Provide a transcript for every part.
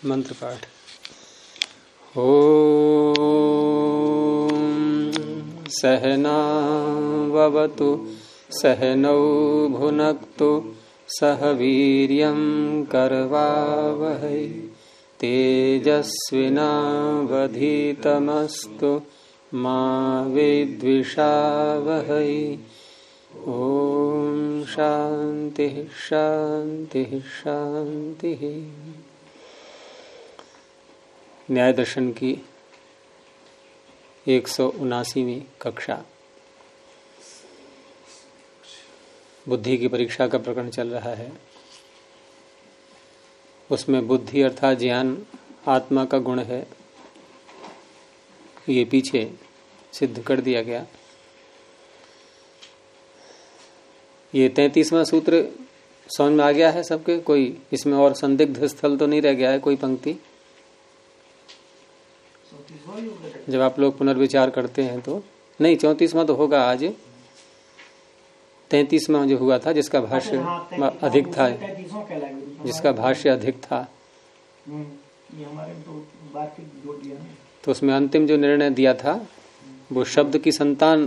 मंत्र पाठ। ओम सहनावतु सहनौ भुनक्तु सह वीर्यं करवावहै तेजस्विनावधीतमस्तु मा विद्विषावहै। ओम शांति शांति शांति। न्याय दर्शन की 179वीं कक्षा। बुद्धि की परीक्षा का प्रकरण चल रहा है। उसमें बुद्धि अर्थात ज्ञान आत्मा का गुण है, ये पीछे सिद्ध कर दिया गया। ये 33वां सूत्र समझ में आ गया है सबके? कोई इसमें और संदिग्ध स्थल तो नहीं रह गया है? कोई पंक्ति जब आप लोग पुनर्विचार करते हैं तो नहीं, 34वां तो होगा आज। 33वां जो हुआ था जिसका भाष्य अधिक था, जिसका भाष्य अधिक था, तो उसमें अंतिम जो निर्णय दिया था वो शब्द की संतान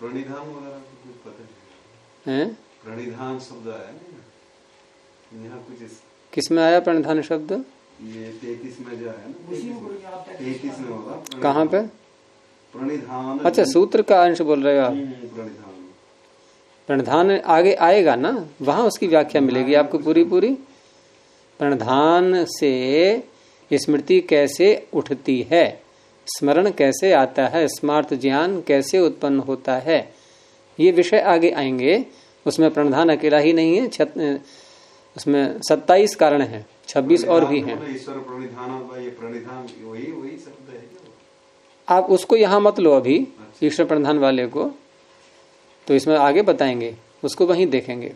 है। प्रणिधान शब्द है यहाँ कुछ किसमें आया प्रणिधान शब्द? ये 33 में जो है ना, 33 में होगा। कहाँ पे प्रणिधान? अच्छा, सूत्र का अंश बोल रहे हो आप। प्रणिधान आगे आएगा ना, वहां उसकी व्याख्या मिलेगी आपको पूरी पूरी। प्रणिधान से स्मृति कैसे उठती है, स्मरण कैसे आता है, स्मार्त ज्ञान कैसे उत्पन्न होता है, ये विषय आगे आएंगे। उसमें प्रणिधान अकेला ही नहीं है, उसमें 27 कारण हैं, 26 और भी हैं। ईश्वर प्रणिधान, ये प्रणिधान वही शब्द है। आप उसको यहाँ मत लो अभी, ईश्वर प्रणिधान वाले को, तो इसमें आगे बताएंगे, उसको वहीं देखेंगे।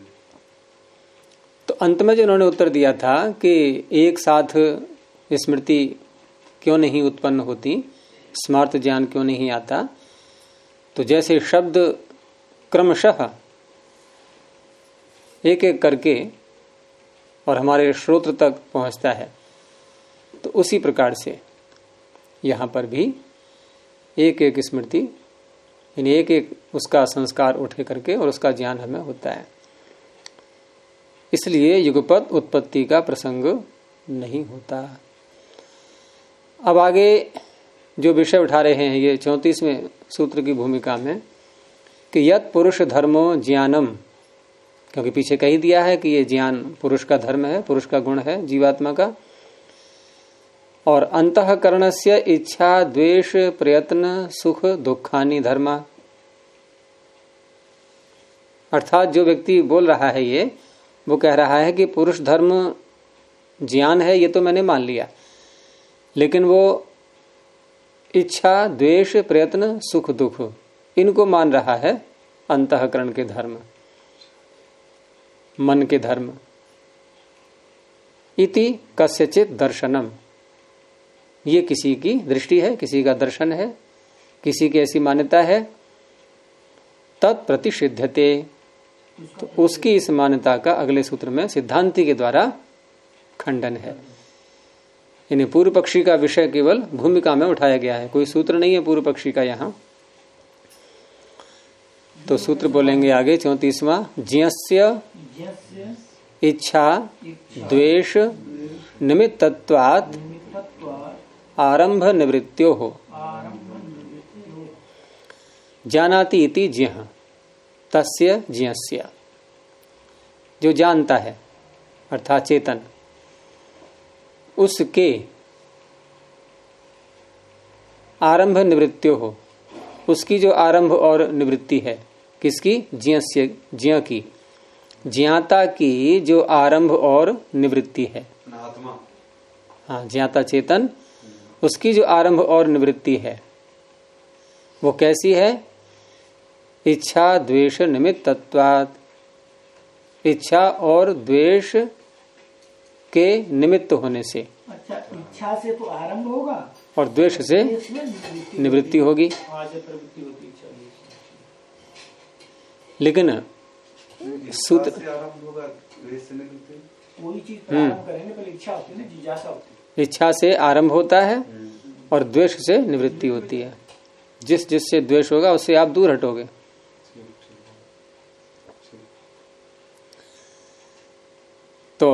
तो अंत में जो उन्होंने उत्तर दिया था कि एक साथ स्मृति क्यों नहीं उत्पन्न होती, स्मार्त ज्ञान क्यों नहीं आता, तो जैसे शब्द क्रमशः एक एक करके और हमारे श्रोत्र तक पहुंचता है, तो उसी प्रकार से यहाँ पर भी एक एक स्मृति, यानी एक एक उसका संस्कार उठे करके और उसका ज्ञान हमें होता है। इसलिए युगपत उत्पत्ति का प्रसंग नहीं होता। अब आगे जो विषय उठा रहे हैं ये 34वें सूत्र की भूमिका में कि यत् पुरुष धर्मो ज्ञानम, क्योंकि पीछे कही दिया है कि ये ज्ञान पुरुष का धर्म है, पुरुष का गुण है जीवात्मा का। और अंतःकरणस्य इच्छा द्वेष प्रयत्न सुख दुखानि धर्मा, अर्थात जो व्यक्ति बोल रहा है ये, वो कह रहा है कि पुरुष धर्म ज्ञान है, ये तो मैंने मान लिया, लेकिन वो इच्छा द्वेष प्रयत्न सुख दुख इनको मान रहा है अंतःकरण के धर्म, मन के धर्म। इति कस्यचित दर्शनम, ये किसी की दृष्टि है, किसी का दर्शन है, किसी की ऐसी मान्यता है। तत्प्रतिषिध्यते, तो उसकी इस मान्यता का अगले सूत्र में सिद्धांति के द्वारा खंडन है। यानी पूर्व पक्षी का विषय केवल भूमिका में उठाया गया है, कोई सूत्र नहीं है पूर्व पक्षी का यहाँ। तो सूत्र बोलेंगे आगे 34वां, ज्ञस्य इच्छा द्वेष निमित्तत्वात् आरंभ निवृत्त्यो हो जानाति इति ज्ञः तस्य ज्ञस्य, जो जानता है अर्थात चेतन, उसके आरंभ निवृत्त्यो हो, उसकी जो आरंभ और निवृत्ति है, किसकी? ज्ञस्य, ज्ञ की, ज्ञाता की जो आरंभ और निवृत्ति है, आत्मा, हाँ ज्ञाता चेतन, उसकी जो आरंभ और निवृत्ति है वो कैसी है? इच्छा द्वेष निमित्तत्वात्, इच्छा और द्वेष के निमित्त होने से। अच्छा, इच्छा से तो आरंभ होगा और द्वेष से निवृत्ति होगी। लेकिन सूत्र कोई चीज प्रारंभ करेंगे पहले इच्छा होती है ना, जिज्ञासा होती है। इच्छा से आरंभ होता है और द्वेष से निवृत्ति होती है। जिससे द्वेष होगा उससे आप दूर हटोगे। तो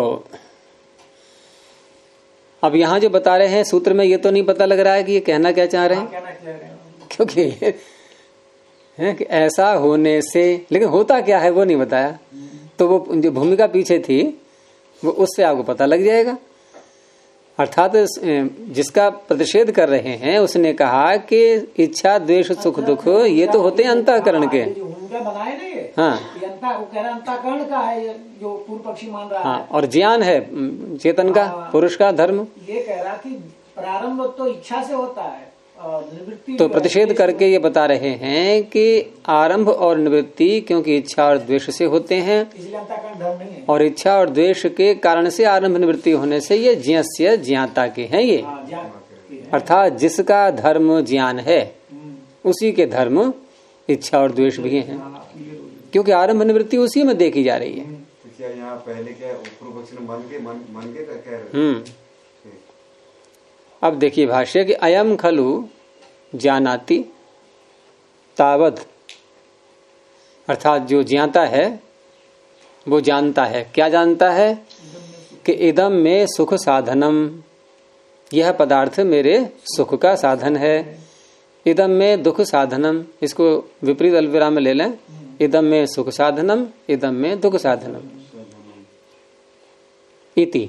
अब यहाँ जो बता रहे हैं सूत्र में, ये तो नहीं पता लग रहा है कि ये कहना क्या चाह रहे हैं, क्योंकि है कि ऐसा होने से, लेकिन होता क्या है वो नहीं बताया। तो वो जो भूमिका पीछे थी वो उससे आपको पता लग जाएगा। अर्थात जिसका प्रतिषेध कर रहे हैं उसने कहा कि इच्छा द्वेष सुख दुख ये तो होते हैं अंतःकरण के। बनाए नहीं है। हाँ, वो कह रहा अंतःकरण का है जो पूर्व पक्षी मान रहा है। और ज्ञान है चेतन का, पुरुष का धर्म। ये कह रहा कि प्रारंभ तो इच्छा से होता है, निवृत्ति तो प्रतिषेध करके ये बता रहे हैं कि आरंभ और निवृत्ति क्योंकि इच्छा और द्वेष से होते हैं, इसलिए अंतःकरण धर्म नहीं है। और इच्छा और द्वेष के कारण से आरंभ निवृत्ति होने से ये ज्ञस्य ज्ञाता के हैं। ये अर्थात जिसका धर्म ज्ञान है उसी के धर्म इच्छा और द्वेष भी हैं, क्योंकि आरंभ निवृत्ति उसी में देखी जा रही है। क्या यहाँ पहले क्या पूर्व पक्ष ने मन के कह रहे? अब देखिए भाष्य कि अयम खलु जानाति तावद, अर्थात जो ज्ञाता है वो जानता है। क्या जानता है? कि इदम में सुख साधनम, यह पदार्थ मेरे सुख का साधन है। इदम में दुख साधनम, इसको विपरीत अल्पविराम में ले लें। इदम में सुख साधनम, इदम में दुख साधनम इति।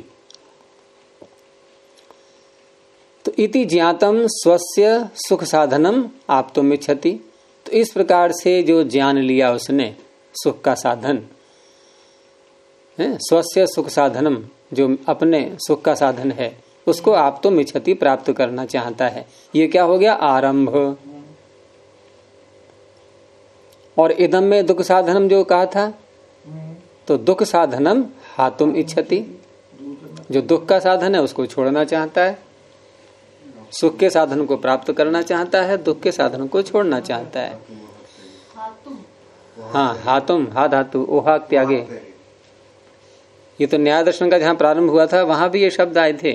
तो इति ज्ञातम स्वस्य सुख साधनम आप्तुम इच्छति। तो इस प्रकार से जो जान लिया उसने सुख का साधन है, स्वस्य सुख साधनम, जो अपने सुख का साधन है, उसको आप्तुम इच्छति प्राप्त करना चाहता है। ये क्या हो गया? आरंभ। और इदम में दुख साधनम जो कहा था, तो दुख साधनम हातुम इच्छति, जो दुख का साधन है उसको छोड़ना चाहता है। सुख के साधन को प्राप्त करना चाहता है, दुख के साधन को छोड़ना चाहता है। हाँ, हातुम, हा धातु, ओहा त्यागे। ये तो न्याय दर्शन का जहाँ प्रारंभ हुआ था वहां भी ये शब्द आए थे।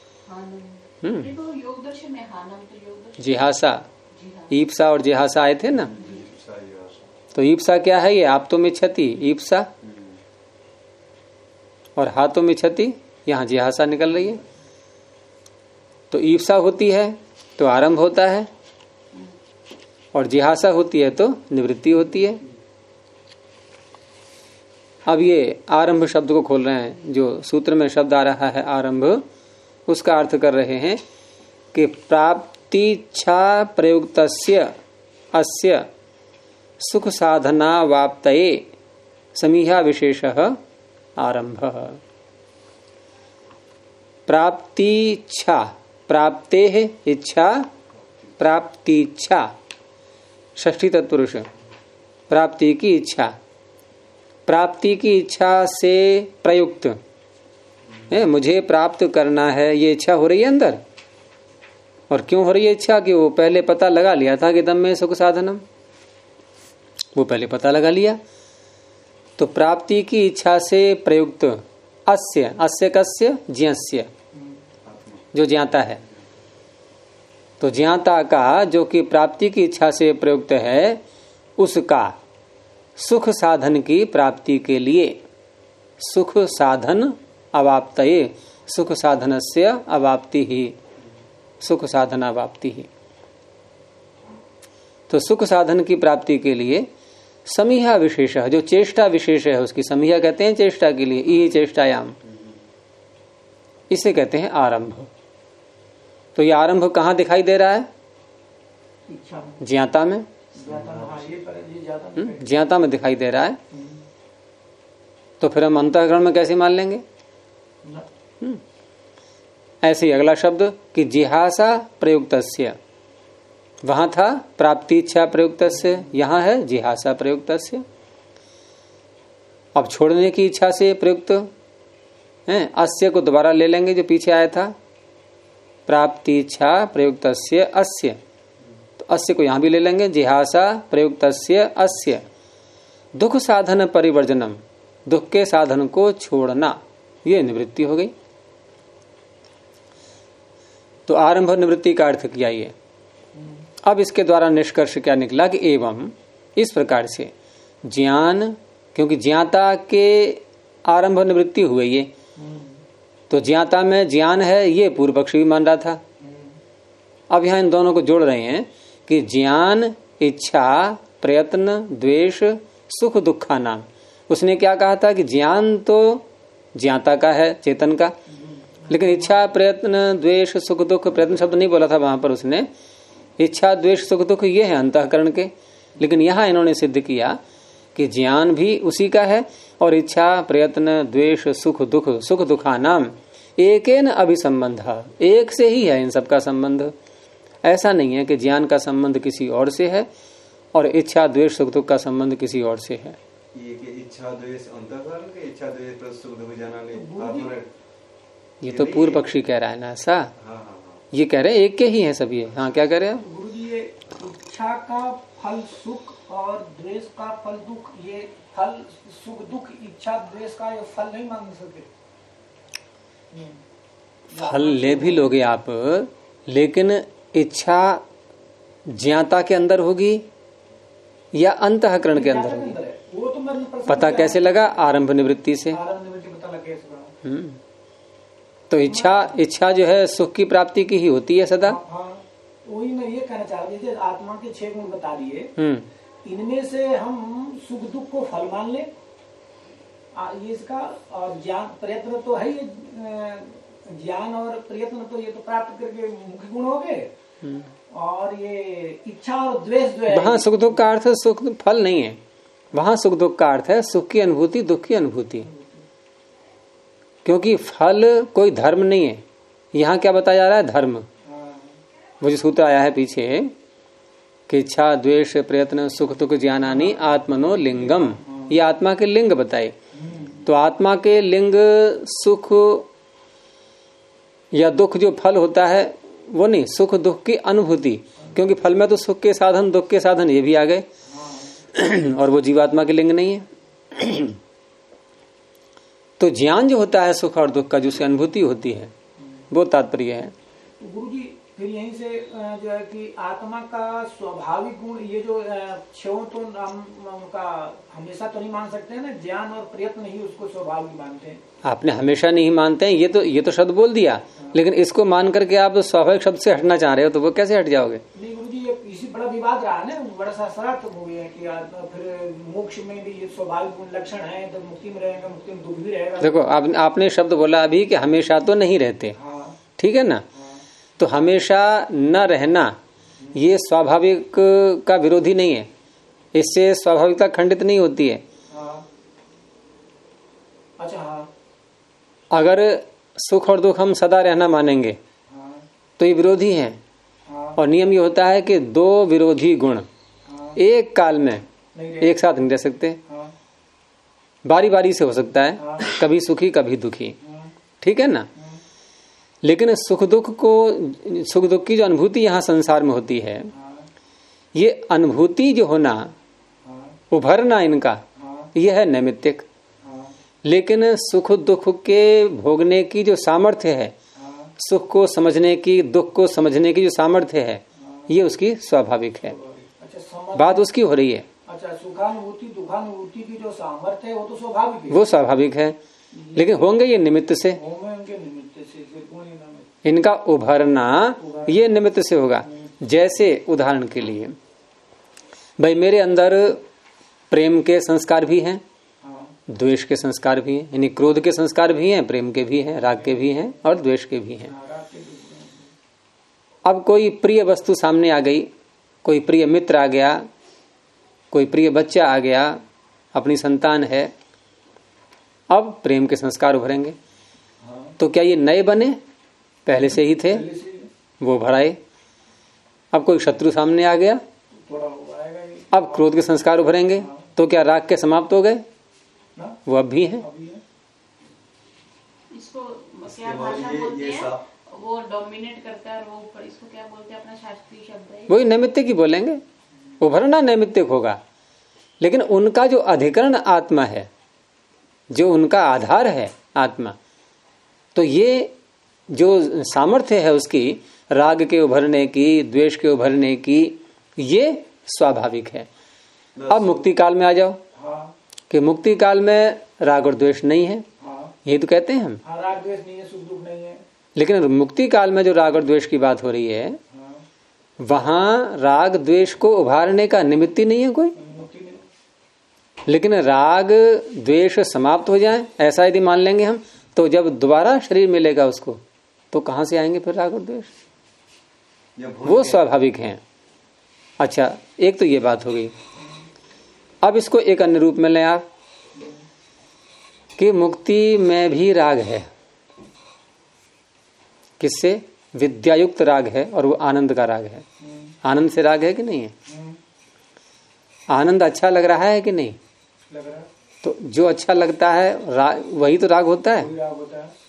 जिहासा, ईप्सा और जिहासा आए थे ना। तो ईप्सा क्या है? ये आप्तुम इच्छति, ईप्सा, और हातुम इच्छति, यहाँ जिहासा निकल रही है। तो ईप्सा होती है तो आरंभ होता है, और जिहासा होती है तो निवृत्ति होती है। अब ये आरंभ शब्द को खोल रहे हैं, जो सूत्र में शब्द आ रहा है आरंभ, उसका अर्थ कर रहे हैं कि प्राप्तिच्छा प्रयुक्तस्य अस्य सुख साधना वाप्तये समीहा विशेषः आरंभः। प्राप्तिच्छा, प्राप्ते इच्छा, प्राप्तिच्छा, षष्ठी तत्पुरुष, प्राप्ति की इच्छा। प्राप्ति की इच्छा से प्रयुक्त है, मुझे प्राप्त करना है, ये इच्छा हो रही है अंदर। और क्यों हो रही है इच्छा? कि वो पहले पता लगा लिया था कि दम में सुख साधनम, वो पहले पता लगा लिया। तो प्राप्ति की इच्छा से प्रयुक्त अस्य, अस्य कस्य? ज्ञस्य, जो ज्ञाता है। तो ज्ञाता का जो कि प्राप्ति की इच्छा से प्रयुक्त है, उसका सुख साधन की प्राप्ति के लिए सुख साधन अवाप्तये, सुख साधनस्य अवाप्ति ही, सुख साधन अवाप्ति ही। तो सुख साधन की प्राप्ति के लिए समीहा विशेष, जो चेष्टा विशेष है उसकी समीहा कहते हैं चेष्टा के लिए, ई चेष्टायाम, इसे कहते हैं आरंभ। तो ये आरंभ कहाँ दिखाई दे रहा है? ज्ञाता में, ज्ञाता में दिखाई दे रहा है। तो फिर हम अंतःकरण में कैसे मान लेंगे? ऐसे ही अगला शब्द कि जिहासा प्रयुक्तस्य, वहां था प्राप्ति इच्छा प्रयुक्तस्य, यहाँ है जिहासा प्रयुक्तस्य। अब छोड़ने की इच्छा से प्रयुक्त है, अस्य को दोबारा ले लेंगे जो पीछे आया था, प्राप्ति इच्छा प्रयुक्तस्य अस्य। तो अस्य को यहां भी ले लेंगे, जिहासा प्रयुक्तस्य अस्य। दुख साधन परिवर्जनम, दुख के साधन को छोड़ना, ये निवृत्ति हो गई। तो आरंभ निवृत्ति का अर्थ किया ये। अब इसके द्वारा निष्कर्ष क्या निकला कि एवं इस प्रकार से ज्ञान, क्योंकि ज्ञाता के आरंभ निवृत्ति हुए ये, तो ज्ञाता में ज्ञान है ये पूर्व पक्षी भी मान रहा था। अब यहां इन दोनों को जोड़ रहे हैं कि ज्ञान, इच्छा, प्रयत्न, द्वेष, सुख दुखा नाम। उसने क्या कहा था कि ज्ञान तो ज्ञाता का है, चेतन का, लेकिन इच्छा, प्रयत्न, द्वेष, सुख दुख, प्रयत्न शब्द नहीं बोला था वहां पर उसने। इच्छा, द्वेष, सुख दुख ये है अंतःकरण के, लेकिन यहां इन्होंने सिद्ध किया कि ज्ञान भी उसी का है और इच्छा, प्रयत्न, द्वेष, सुख दुख, सुख दुखा नाम एकेन अभिसंबंध, एक से ही है इन सबका संबंध। ऐसा नहीं है कि ज्ञान का संबंध किसी और से है और इच्छा, द्वेष, सुख दुख का संबंध किसी और से है। ये कि इच्छा द्वेष अंतःकरण के, इच्छा द्वेष प्लस सुख दुख जाना, ये तो पूर्व पक्षी कह रहा है ना ऐसा। हाँ। ये कह रहे हैं एक के ही है सब ये। हाँ, क्या कह रहे हैं गुरु जी? ये इच्छा का फल सुख और द्वेष का फल दुख, ये फल सुख दुख इच्छा द्वेष का ये फल नहीं मान सकते। फल ले भी लोगे आप, लेकिन इच्छा ज्ञाता के अंदर होगी या अंतःकरण के अंदर होगी? वो तो मेरे पता कैसे लगा? आरंभ निवृत्ति से। आरंभ निवृत्ति पता लग कैसे? तो इच्छा जो है सुख की प्राप्ति की ही होती है सदा। हाँ, वही मैं ये कहना चाह रही थी, आत्मा के 6 गुण बता दिए, इनमें से हम सुख दुख को फल मान ले, ये इसका, और ज्ञान प्रयत्न तो है, ज्ञान और प्रयत्न तो ये तो प्राप्त करके मुख्य गुण हो गए, और ये इच्छा और द्वेष जो है, वहाँ सुख दुख का अर्थ सुख फल नहीं है, वहाँ सुख दुख का अर्थ है सुख की अनुभूति, दुख की अनुभूति। क्योंकि फल कोई धर्म नहीं है। यहाँ क्या बताया जा रहा है? धर्म। वो जो सूत्र आया है पीछे कि इच्छा, द्वेष, प्रयत्न, सुख दुख ज्ञानानि आत्मनो लिंगम, ये आत्मा के लिंग बताए। तो आत्मा के लिंग सुख या दुख जो फल होता है वो नहीं, सुख दुख की अनुभूति। क्योंकि फल में तो सुख के साधन, दुख के साधन ये भी आ गए और वो जीवात्मा के लिंग नहीं है। तो ज्ञान जो होता है सुख और दुख का, जिससे अनुभूति होती है, वो तात्पर्य है। गुरु जी फिर यहीं से जो है कि आत्मा का स्वाभाविक गुण, ये जो 6 तो हम उनका हमेशा तो नहीं मान सकते हैं ना, ज्ञान और प्रयत्न ही उसको स्वाभाविक मानते हैं। आपने हमेशा नहीं मानते हैं, ये तो शब्द बोल दिया। लेकिन इसको मान करके आप स्वाभाविक शब्द से हटना चाह रहे हो, तो वो कैसे हट जाओगे? नहीं गुरु जी, ये इसी बड़ा विवाद रहा है ना, बड़ा सा शरारत हो गया कि फिर मोक्ष में भी ये स्वाभाविक गुण लक्षण है, तो मुक्ति में रहेगा, मुक्ति में दुख भी रहेगा। देखो आपने शब्द बोला अभी कि हमेशा तो नहीं रहते, ठीक है ना? तो हमेशा न रहना ये स्वाभाविक का विरोधी नहीं है, इससे स्वाभाविकता खंडित नहीं होती है। अच्छा, हाँ। अगर सुख और दुख हम सदा रहना मानेंगे तो ये विरोधी है। और नियम ये होता है कि 2 विरोधी गुण एक काल में एक साथ नहीं रह सकते, बारी बारी से हो सकता है, कभी सुखी कभी दुखी, ठीक है ना? लेकिन सुख दुख की जो अनुभूति यहाँ संसार में होती है, ये अनुभूति जो होना, उभरना इनका, यह है नैमित्तिक। लेकिन सुख दुख के भोगने की जो सामर्थ्य है, सुख को समझने की, दुख को समझने की जो सामर्थ्य है, ये उसकी स्वाभाविक है। बात उसकी हो रही है। अच्छा, सुखानुभूति दुखानुभूति की जो सामर्थ्य है वो तो स्वाभाविक है, वो स्वाभाविक है, लेकिन होंगे ये निमित्त से। इनका उभरना ये निमित्त से होगा। जैसे उदाहरण के लिए, भाई मेरे अंदर प्रेम के संस्कार भी हैं, द्वेष के संस्कार भी हैं, यानी क्रोध के संस्कार भी हैं, प्रेम के भी हैं, राग के भी हैं और द्वेष के भी हैं। अब कोई प्रिय वस्तु सामने आ गई, कोई प्रिय मित्र आ गया, कोई प्रिय बच्चा आ गया, अपनी संतान है, अब प्रेम के संस्कार उभरेंगे। तो क्या ये नए बने? पहले से ही थे, वो भराए। अब कोई शत्रु सामने आ गया, अब क्रोध के संस्कार उभरेंगे। तो क्या राग के समाप्त हो गए? वो अब भी हैं। इसको क्या भाषा बोलते हैं? वो डोमिनेट करता है, वो इसको क्या बोलते हैं? अपना शास्त्रीय शब्द है वही नैमित्तिक ही बोलेंगे। उभरना नैमित्तिक होगा, लेकिन उनका जो अधिकरण आत्मा है, जो उनका आधार है आत्मा, तो ये जो सामर्थ्य है उसकी, राग के उभरने की, द्वेष के उभरने की, ये स्वाभाविक है। अब मुक्ति काल में आ जाओ कि मुक्ति काल में राग और द्वेष नहीं है, ये तो कहते हैं हम। राग द्वेष नहीं है, सुख दुख नहीं है। लेकिन मुक्ति काल में जो राग और द्वेष की बात हो रही है, वहां राग द्वेष को उभारने का निमित्त ही नहीं है कोई। लेकिन राग द्वेष समाप्त हो जाए ऐसा यदि मान लेंगे हम, तो जब दोबारा शरीर मिलेगा उसको, तो कहां से आएंगे फिर राग और द्वेष? वो स्वाभाविक हैं। अच्छा, एक तो ये बात हो गई। अब इसको एक अन्य रूप में लें आप कि मुक्ति में भी राग है। किससे? विद्यायुक्त राग है, और वो आनंद का राग है। आनंद से राग है कि नहीं है? आनंद अच्छा लग रहा है कि नहीं? लग रहा है। तो जो अच्छा लगता है वही तो राग होता है। राग होता है।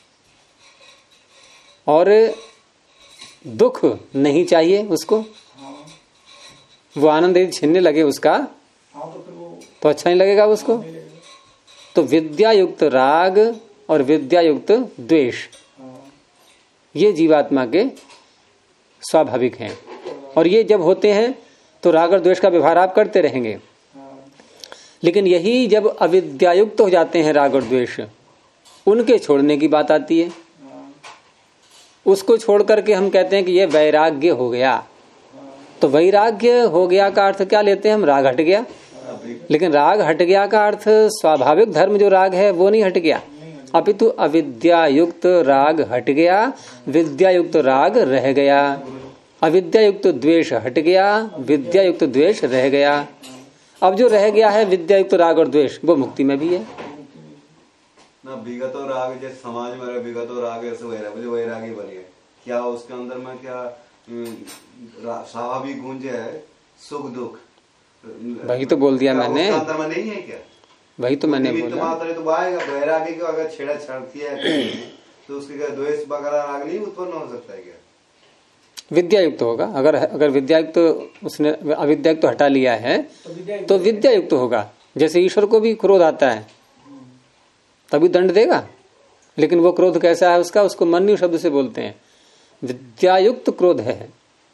और दुख नहीं चाहिए उसको, वो आनंद यदि छीनने लगे उसका, तो अच्छा नहीं लगेगा उसको। तो विद्यायुक्त राग और विद्यायुक्त द्वेष, ये जीवात्मा के स्वाभाविक हैं। और ये जब होते हैं तो राग और द्वेष का व्यवहार आप करते रहेंगे। लेकिन यही जब अविद्यायुक्त हो जाते हैं राग और द्वेष, उनके छोड़ने की बात आती है। उसको छोड़ करके हम कहते हैं कि ये वैराग्य हो गया। तो वैराग्य हो गया का अर्थ क्या लेते हैं हम? राग हट गया। लेकिन राग हट गया का अर्थ स्वाभाविक धर्म जो राग है वो नहीं हट गया, अपितु अविद्यायुक्त राग हट गया, विद्यायुक्त राग रह गया। अविद्यायुक्त द्वेष हट गया, विद्यायुक्त द्वेष रह गया। अब जो रह गया है विद्यायुक्त राग और द्वेष, वो मुक्ति में भी है ना। विगत और राग जैसे समाज में विगत और राग ऐसे वैरागी बन गए, क्या उसके अंदर में क्या स्वाभाविक गुण जो है सुख दुख, वही तो बोल दिया मैंने। अंदर में नहीं है क्या? वही तो मैंने बोला। तो आएगा वैरागी को अगर छेड़ा छाड़ती है तो उसके क्या द्वेष वगैरह राग नहीं उत्पन्न हो सकता है क्या? विद्यायुक्त होगा। अगर विद्यायुक्त उसने अविद्यायुक्त तो हटा लिया है तो विद्यायुक्त होगा। जैसे ईश्वर को भी क्रोध आता है तभी दंड देगा, लेकिन वो क्रोध कैसा है उसका? उसको मन्यु शब्द से बोलते हैं। विद्यायुक्त क्रोध है।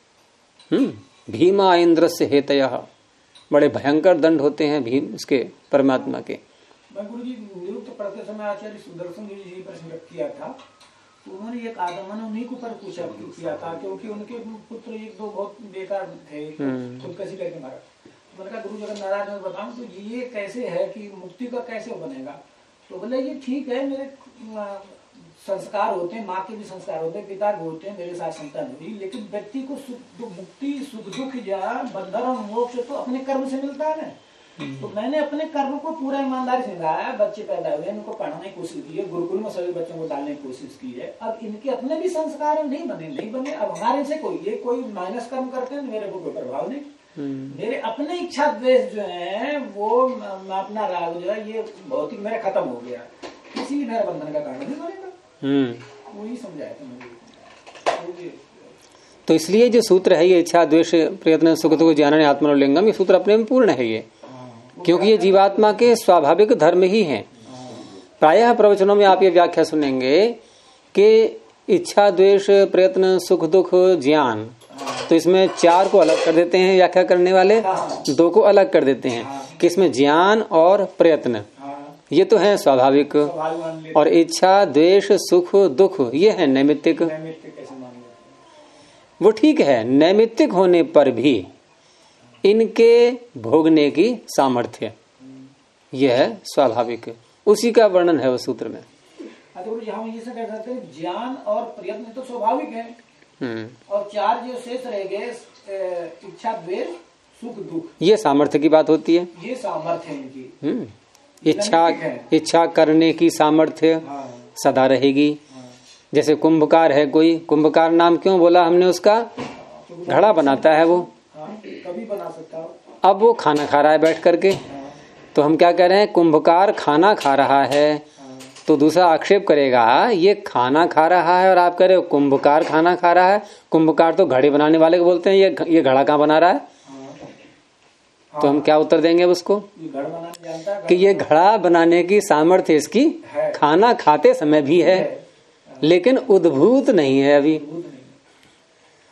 भीमा इंद्र से हेतयः, बड़े भयंकर दंड होते हैं भीम उसके परमात्मा के। मैं गुरु जी निरुक्त पढ़ते समय आचार्य सुदर्शन गिरी जी प्रश्न किया था, तो उन्होंने एक आदम ने उन्हीं के ऊपर पूछा किया था, क्योंकि उनके पुत्र एक दो बहुत बेकार थे, खुद कैसे करके मारा। मैंने कहा गुरु जी अगर नाराज में बताऊं तो ये कैसे है कि मुक्ति का कैसे बनेगा? तो बोले ये ठीक है, मेरे संस्कार होते हैं, माँ के भी संस्कार होते हैं, पिता भी होते हैं, मेरे साथ संतान हुई, लेकिन व्यक्ति को मुक्ति सुख दुख या बंधन और मोक्ष तो अपने कर्म से मिलता है ना। तो मैंने अपने कर्म को पूरा ईमानदारी से निभाया। बच्चे पैदा हुए, इनको पढ़ाने की कोशिश की है, गुरुकुल में सभी बच्चों को डालने की कोशिश की है। अब इनके अपने भी संस्कार नहीं बने। अब हमारे से कोई माइनस कर्म करते हैं, मेरे को कोई प्रभाव नहीं। मेरे अपने इच्छा द्वेष जो है वो अपना राग जो है ये भौतिक मेरा खत्म हो गया, किसी भी मेरा बंधन का कारण नहीं बनेगा। वही समझाया था मुझे। तो इसलिए जो सूत्र है ये इच्छा द्वेष प्रयत्न सुख दुख ज्ञान आत्मनोलिंगम, ये सूत्र अपने में पूर्ण है ये, क्योंकि ये जीवात्मा के स्वाभाविक धर्म ही हैं। प्रायः प्रवचनों में आप ये व्याख्या सुनेंगे कि इच्छा द्वेष प्रयत्न सुख दुख ज्ञान, तो इसमें 4 को अलग कर देते हैं व्याख्या करने वाले, 2 को अलग कर देते हैं कि इसमें ज्ञान और प्रयत्न ये तो है स्वाभाविक, और इच्छा द्वेष सुख दुख ये है नैमित्तिक। वो ठीक है, नैमित्तिक होने पर भी इनके भोगने की सामर्थ्य यह है स्वाभाविक, उसी का वर्णन है उस सूत्र में। ज्ञान और प्रयत्न तो स्वाभाविक है, और 4 जो शेष रह गए इच्छा द्वेष सुख दुख, ये सामर्थ्य की बात होती है। ये सामर्थ्य है इनकी। इच्छा करने की सामर्थ्य सदा रहेगी। जैसे कुंभकार है, कोई कुंभकार नाम क्यों बोला हमने उसका? घड़ा बनाता है वो, कभी बना सकता। अब वो खाना खा रहा है बैठ करके, तो हम क्या कह रहे हैं? कुंभकार खाना खा रहा है। तो दूसरा आक्षेप करेगा ये खाना खा रहा है और आप कह रहे हो कुंभकार खाना खा रहा है। कुंभकार तो घड़े बनाने वाले को बोलते हैं, ये घड़ा कहाँ बना रहा है? तो हम क्या उत्तर देंगे उसको कि ये घड़ा बनाने की सामर्थ्य इसकी खाना खाते समय भी है, लेकिन उद्भूत नहीं है अभी।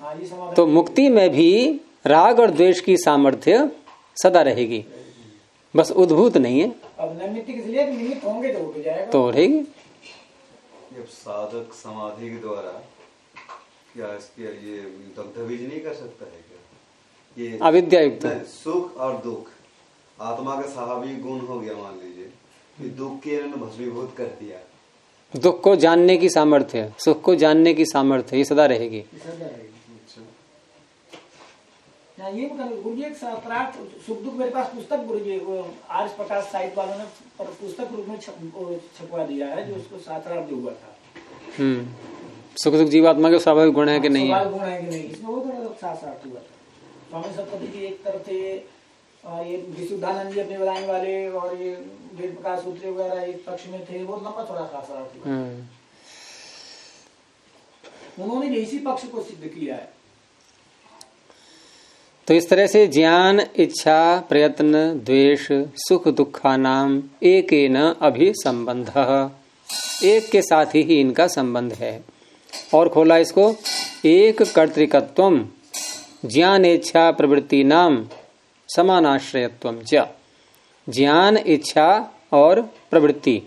ये समाधान। तो मुक्ति में भी राग और द्वेष की सामर्थ्य सदा रहेगी, बस उद्भूत नहीं है। अब नैमित्तिक इसलिए कि निमित्त होंगे तो हो जाएगा, तो रहेगी। ये साधक समाधि के द्वारा क्या इसके ये दग्धबीज नहीं कर सकता है क्या? ये अविद्या युक्त सुख और दुख आत्मा का स्वाभाविक गुण हो गया, मान लीजिए ये दुख के भस्मीभूत कर दिया। दुख को जानने की सामर्थ्य, सुख को जानने की सामर्थ्य ये सदा रहेगी। ये गुरु जी एक शास्त्रार्थ सुख दुख मेरे पास पुस्तक गुरु जी आर्ष प्रकाश साहित्य वालों ने पुस्तक रूप में छपवा दिया है, जो उसको शास्त्रार्थ जो हुआ था। सुख दुख जीवात्मा के स्वाभाविक गुण है कि नहीं है? स्वाभाविक गुण है कि नहीं, इसमें वो तो शास्त्रार्थ हुआ था। स्वामी सतपति जी एक तरफ थे, ये विशुद्धानंद जी अपने बताने वाले, और ये वेद प्रकाश सूत्र वगैरह एक पक्ष में थे। बहुत लंबा थोड़ा शास्त्रार्थ हुआ, उन्होंने भी इसी पक्ष को सिद्ध किया है। तो इस तरह से ज्ञान, इच्छा, प्रयत्न, द्वेष, सुख दुखानाम एकेन अभिसंबंधः, एक के साथ ही इनका संबंध है। और खोला इसको, एक कर्तृकत्वम ज्ञान इच्छा प्रवृत्ति नाम समानाश्रयत्वम च। ज्ञान, इच्छा और प्रवृत्ति,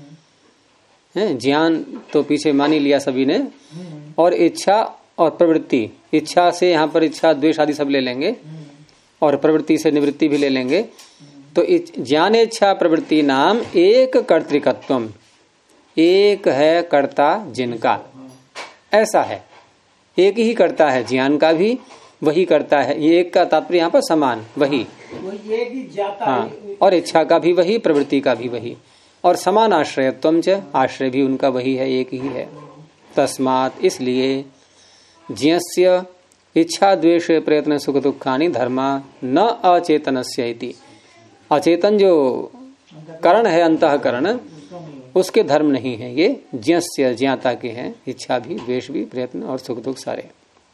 ज्ञान तो पीछे मान ही लिया सभी ने, और इच्छा और प्रवृत्ति, इच्छा से यहाँ पर इच्छा द्वेष आदि सब ले लेंगे, और प्रवृत्ति से निवृत्ति भी ले लेंगे। तो ज्ञान इच्छा प्रवृत्ति नाम एक कर्तृकत्वम, एक है कर्ता जिनका, ऐसा है, एक ही करता है, ज्ञान का भी वही करता है। ये एक का तात्पर्य यहाँ पर समान, वही हाँ, और इच्छा का भी वही, प्रवृत्ति का भी वही, और समान आश्रयत्वम च, आश्रय भी उनका वही है, एक ही है। तस्मात् इसलिए ज्ञस्य इच्छा द्वेष प्रयत्न सुख दुखानि धर्मा न अचेतनस्य इति, अचेतन जो करण है अंतःकरण, उसके धर्म नहीं है ये, ज्ञस्य ज्ञाता के हैं, इच्छा भी द्वेष भी प्रयत्न और सुख दुख सारे।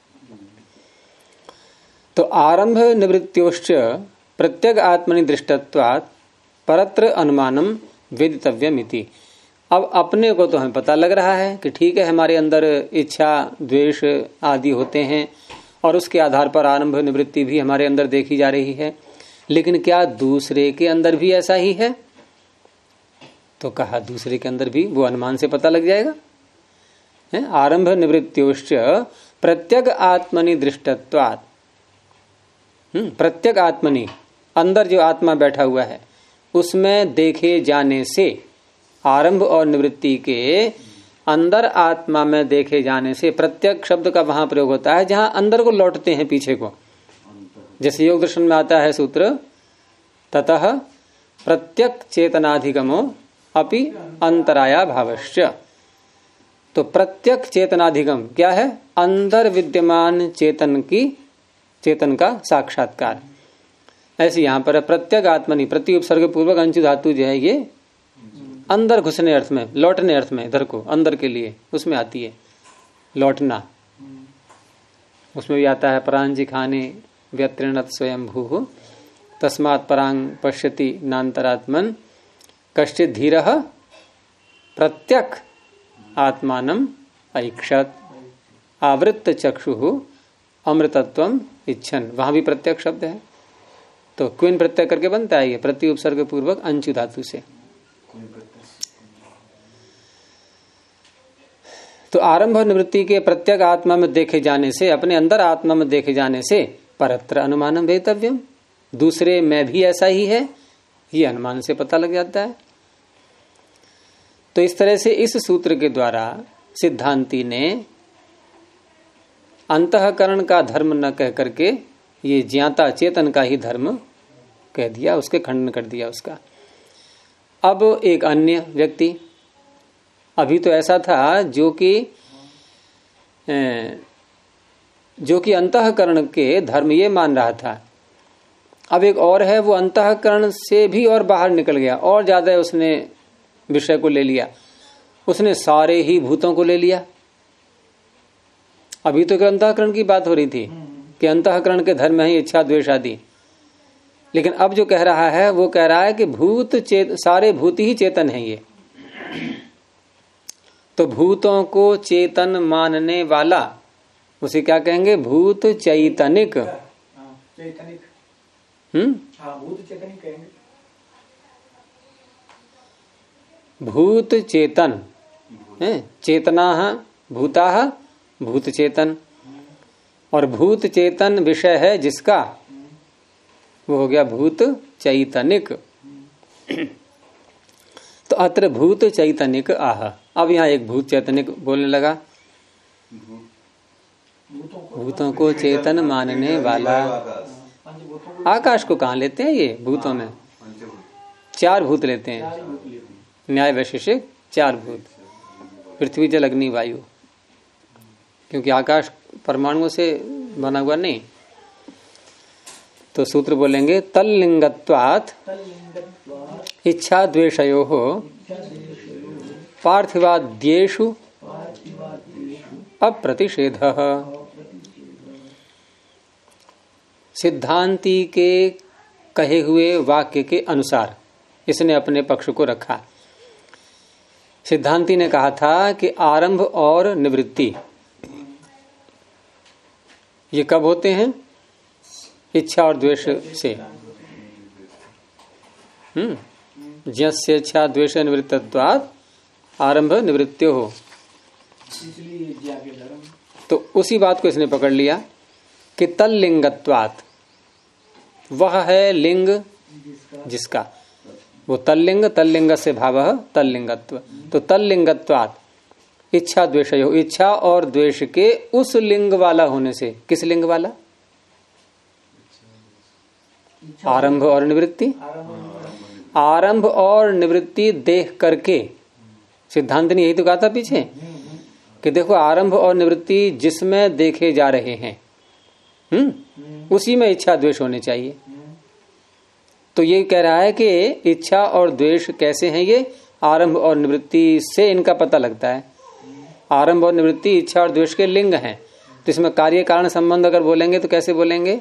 तो आरंभ निवृत्त्योश्च प्रत्यग आत्मनि दृष्टत्वात् परत्र अनुमानम वेदितव्यम इति। अब अपने को तो हमें पता लग रहा है कि ठीक है, हमारे अंदर इच्छा द्वेष आदि होते हैं, और उसके आधार पर आरंभ निवृत्ति भी हमारे अंदर देखी जा रही है, लेकिन क्या दूसरे के अंदर भी ऐसा ही है? तो कहा दूसरे के अंदर भी वो अनुमान से पता लग जाएगा। आरंभ निवृत्त्योश्च प्रत्यग आत्मनि दृष्टत्वात्, प्रत्यग आत्मनि, अंदर जो आत्मा बैठा हुआ है उसमें देखे जाने से, आरंभ और निवृत्ति के अंदर आत्मा में देखे जाने से, प्रत्यक शब्द का वहां प्रयोग होता है जहां अंदर को लौटते हैं पीछे को, जैसे योग दर्शन में आता है सूत्र ततः प्रत्यक चेतनाधिगमो अपि अंतराया भावश्च। तो प्रत्यक चेतनाधिगम क्या है? अंदर विद्यमान चेतन का साक्षात्कार। ऐसे यहां पर प्रत्यक आत्मनि, प्रति उपसर्ग पूर्वक अंशु धातु जो है ये अंदर घुसने अर्थ में, लौटने अर्थ में, इधर को अंदर के लिए उसमें आती है, लौटना। उसमें भी आता है परांजी खाने व्यत्रिणत स्वयं भू तस्मात् परांग पश्यति नान्तरात्मन कश्चित् धीरः प्रत्यक आत्मानम ऐक्षत आवृत्त चक्षुः अमृतत्वम इच्छन। वहां भी प्रत्यक शब्द है, तो क्विन प्रत्यय करके बनता है ये प्रति उपसर्ग पूर्वक अंशु धातु से। तो आरंभ और निवृत्ति के प्रत्यक आत्मा में देखे जाने से, अपने अंदर आत्मा में देखे जाने से परत्र अनुमानम वेतव्यम, दूसरे में भी ऐसा ही है, ये अनुमान से पता लग जाता है। तो इस तरह से इस सूत्र के द्वारा सिद्धांती ने अंतःकरण का धर्म न कह करके ये ज्ञाता चेतन का ही धर्म कह दिया, उसके खंडन कर दिया उसका। अब एक अन्य व्यक्ति, अभी तो ऐसा था जो कि अंतःकरण के धर्म ये मान रहा था, अब एक और है वो अंतःकरण से भी और बाहर निकल गया, और ज्यादा उसने विषय को ले लिया, उसने सारे ही भूतों को ले लिया। अभी तो अंतःकरण की बात हो रही थी कि अंतःकरण के धर्म है इच्छा द्वेष आदि, लेकिन अब जो कह रहा है वो कह रहा है कि सारे भूत ही चेतन है ये। तो भूतों को चेतन मानने वाला उसे क्या कहेंगे? भूत चैतनिक। चैतनिक। हाँ, भूत चैतनिक कहेंगे। भूत चेतन है, चेतना भूता भूत चेतन, और भूत चेतन विषय है जिसका, वो हो गया भूत चैतनिक। तो अत्र भूत चैतनिक आह। अब यहाँ एक भूत चैतनिक बोलने लगा। भूतों को चेतन मानने वाला। आकाश को कहाँ लेते हैं ये भूतों में? 4 भूत लेते हैं, न्याय वैशेषिक 4 भूत, पृथ्वी जल अग्नि वायु, क्योंकि आकाश परमाणुओं से बना हुआ नहीं। तो सूत्र बोलेंगे तल्लिंगत्वात् इच्छा द्वेषयोः पार्थिवाद्येषु अप्रतिषेधः। सिद्धांती के कहे हुए वाक्य के अनुसार इसने अपने पक्ष को रखा। सिद्धांती ने कहा था कि आरंभ और निवृत्ति ये कब होते हैं? इच्छा और द्वेष से। ज्ञस्य इच्छा द्वेष निवृत्तत्वात् आरंभ निवृत्त्यो हो। तो उसी बात को इसने पकड़ लिया कि तल्लिंगत्वात्, वह है लिंग जिसका, वो तल्लिंग, तल्लिंग से भावः तल्लिंगत्व। तो तल्लिंगत्वात् इच्छा द्वेषयो, इच्छा और द्वेष के उस लिंग वाला होने से। किस लिंग वाला? आरंभ और निवृत्ति। आरंभ और निवृत्ति देख करके सिद्धांत ने यही तो कहा था पीछे कि देखो आरंभ और निवृत्ति जिसमें देखे जा रहे हैं उसी में इच्छा द्वेष होने चाहिए। तो ये कह रहा है कि इच्छा और द्वेष कैसे हैं? ये आरंभ और निवृत्ति से इनका पता लगता है। आरंभ और निवृत्ति इच्छा और द्वेष के लिंग हैं। तो इसमें कार्य कारण संबंध अगर बोलेंगे तो कैसे बोलेंगे?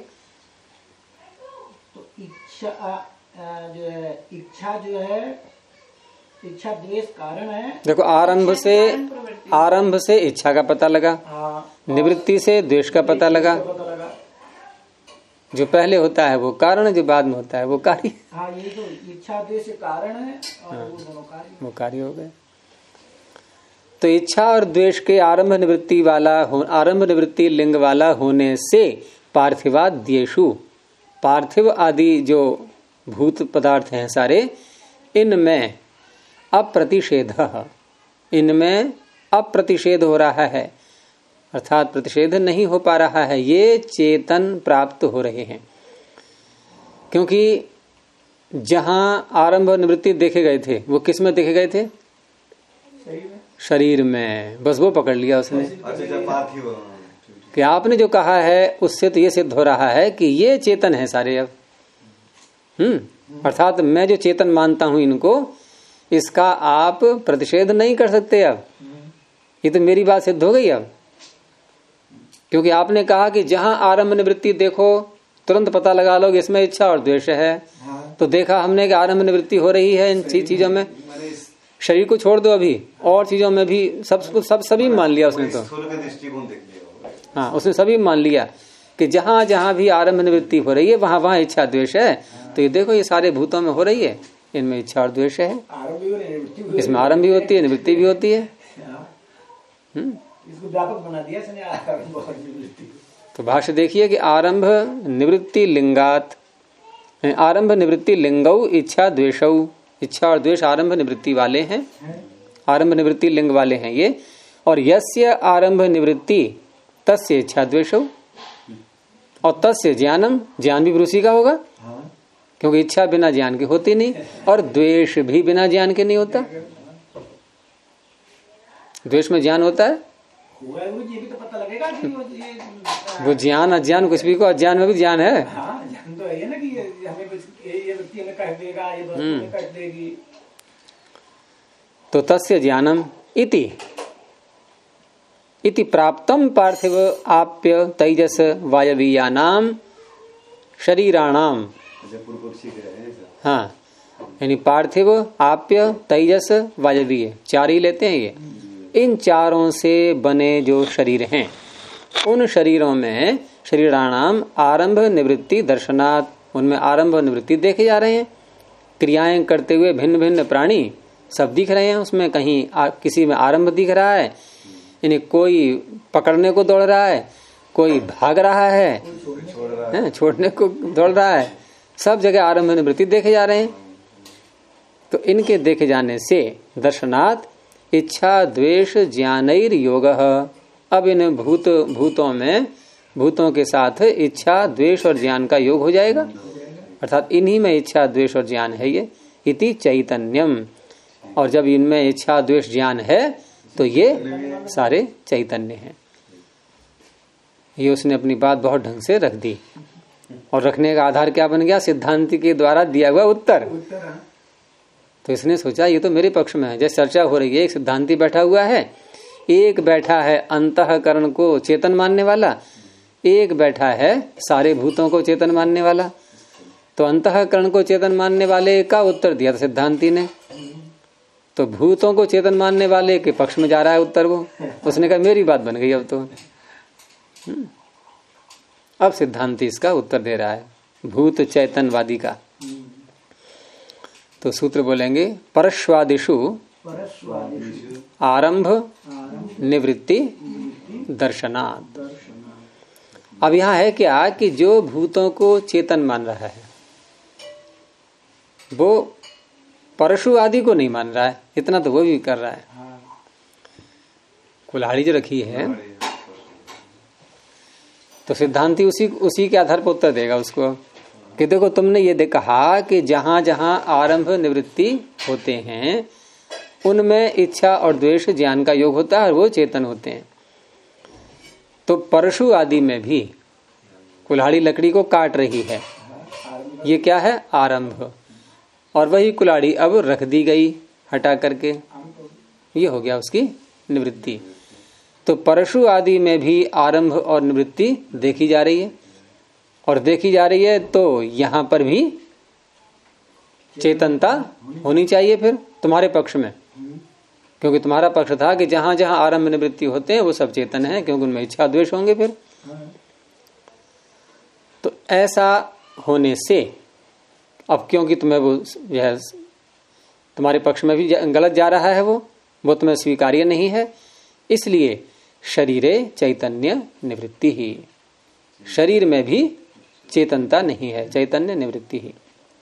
तो इच्छा जो है इच्छा द्वेष कारण है। देखो आरंभ से इच्छा का पता लगा, निवृत्ति से द्वेष का पता लगा। जो पहले होता है वो कारण, जो बाद में होता है वो कार्य। हाँ, ये तो इच्छा द्वेष कारण है और वो दोनों कार्य, वो कार्य हो गए। तो इच्छा और द्वेष के आरंभ निवृत्ति वाला आरंभ निवृत्ति लिंग वाला होने से पार्थिवाद्येषु, पार्थिव आदि जो भूत पदार्थ हैं सारे, इनमें अप्रतिषेधः, इनमें अप्रतिषेध हो रहा है, अर्थात प्रतिषेध नहीं हो पा रहा है। ये चेतन प्राप्त हो रहे हैं। क्योंकि जहां आरंभ और निवृत्ति देखे गए थे वो किस में देखे गए थे? शरीर में। बस वो पकड़ लिया उसने कि आपने जो कहा है उससे तो ये सिद्ध हो रहा है कि ये चेतन है सारे। अब अर्थात मैं जो चेतन मानता हूं इनको, इसका आप प्रतिषेध नहीं कर सकते। अब ये तो मेरी बात सिद्ध हो गई। अब क्योंकि आपने कहा कि जहां आरंभ निवृत्ति देखो तुरंत पता लगा लो इसमें इच्छा और द्वेष है। तो देखा हमने कि आरंभ निवृत्ति हो रही है इन चीजों में। शरीर को छोड़ दो, अभी और चीजों में भी सभी मान लिया उसने। तो हाँ, उसने सभी मान लिया कि जहां जहां भी आरंभ निवृत्ति हो रही है वहां वहां इच्छा द्वेष है। तो ये देखो ये सारे भूतों में हो रही है, इनमें इच्छा और द्वेष है। इसमें आरंभ भी होती है, निवृत्ति भी होती है। इसको व्यापक बना दिया इसने आरंभ और निवृत्ति। तो भाष्य देखिए कि आरंभ निवृत्ति लिंगात, आरंभ निवृत्ति लिंगौ इच्छा द्वेषौ, इच्छा और द्वेष आरंभ निवृत्ति वाले हैं, आरंभ निवृत्ति लिंग वाले हैं ये। और यस्य आरंभ निवृत्ति तस्य इच्छा द्वेषौ, और तस्य ज्ञानम, ज्ञान भी उसी का होगा क्योंकि इच्छा बिना ज्ञान की होती नहीं, और द्वेष भी बिना ज्ञान के नहीं होता। द्वेष में ज्ञान होता है, ये भी तो पता लगेगा कि वो ज्ञान अज्ञान कुछ भी को, अज्ञान में भी ज्ञान है। हाँ, ज्ञान तो है ना कि हमें कुछ ये व्यक्ति हमें कह देगा, ये हमें कह देगी। तो तस्य ज्ञानम इति प्राप्तम पार्थिव आप्य तेजस वायवीयानाम शरीराणाम। हाँ, यानी पार्थिव आप्य तेजस वायवीय 4 ही लेते हैं ये। इन चारों से बने जो शरीर हैं उन शरीरों में शरीराणाम आरंभ निवृत्ति दर्शनात्, उनमें आरंभ और निवृत्ति देखे जा रहे हैं। क्रियाएं करते हुए भिन्न भिन्न प्राणी सब दिख रहे हैं उसमें, कहीं किसी में आरंभ दिख रहा है, यानी कोई पकड़ने को दौड़ रहा है, कोई भाग रहा है, छोड़ने को दौड़ रहा है, सब जगह आरंभ निवृत्ति देखे जा रहे हैं। तो इनके देखे जाने से दर्शनात् इच्छा द्वेष ज्ञानैर योगः, अब इन भूतों में भूतों के साथ इच्छा द्वेष और ज्ञान का योग हो जाएगा, अर्थात इन्हीं में इच्छा द्वेष और ज्ञान है ये, इति चैतन्यम। और जब इनमें इच्छा द्वेष ज्ञान है तो ये सारे चैतन्य हैं। ये उसने अपनी बात बहुत ढंग से रख दी, और रखने का आधार क्या बन गया? सिद्धांति के द्वारा दिया हुआ उत्तर। तो इसने सोचा ये तो मेरे पक्ष में है। जैसे चर्चा हो रही है, एक सिद्धांति बैठा हुआ है, एक बैठा है अंतःकरण को चेतन मानने वाला, एक बैठा है सारे भूतों को चेतन मानने वाला। तो अंतःकरण को चेतन मानने वाले का उत्तर दिया था सिद्धांति ने, तो भूतों को चेतन मानने वाले के पक्ष में जा रहा है उत्तर वो। उसने कहा मेरी बात बन गई अब तो। अब सिद्धांति इसका उत्तर दे रहा है भूत चैतनवादी का। तो सूत्र बोलेंगे परश्वादिषु आरंभ निवृत्ति दर्शनात्। अब यहाँ है क्या कि जो भूतों को चेतन मान रहा है वो परशु आदि को नहीं मान रहा है, इतना तो वो भी कर रहा है। कुल्हाड़ी जो रखी है तो सिद्धांति उसी के आधार पर उत्तर देगा उसको कि देखो तुमने ये कहा कि जहां जहां आरंभ निवृत्ति होते हैं उनमें इच्छा और द्वेष ज्ञान का योग होता है और वो चेतन होते हैं। तो परशु आदि में भी कुल्हाड़ी लकड़ी को काट रही है, ये क्या है? आरंभ। और वही कुल्हाड़ी अब रख दी गई हटा करके, ये हो गया उसकी निवृत्ति। तो परशु आदि में भी आरंभ और निवृत्ति देखी जा रही है, और देखी जा रही है तो यहां पर भी चेतनता होनी चाहिए फिर तुम्हारे पक्ष में, क्योंकि तुम्हारा पक्ष था कि जहां जहां आरंभ निवृत्ति होते हैं वो सब चेतन है, क्योंकि उनमें इच्छा द्वेष होंगे फिर। तो ऐसा होने से अब क्योंकि तुम्हें वो यह तुम्हारे पक्ष में भी गलत जा रहा है, वो तुम्हें स्वीकार्य नहीं है, इसलिए शरीरे चैतन्य निवृत्ति ही, शरीर में भी चेतनता नहीं है, चैतन्य निवृत्ति ही।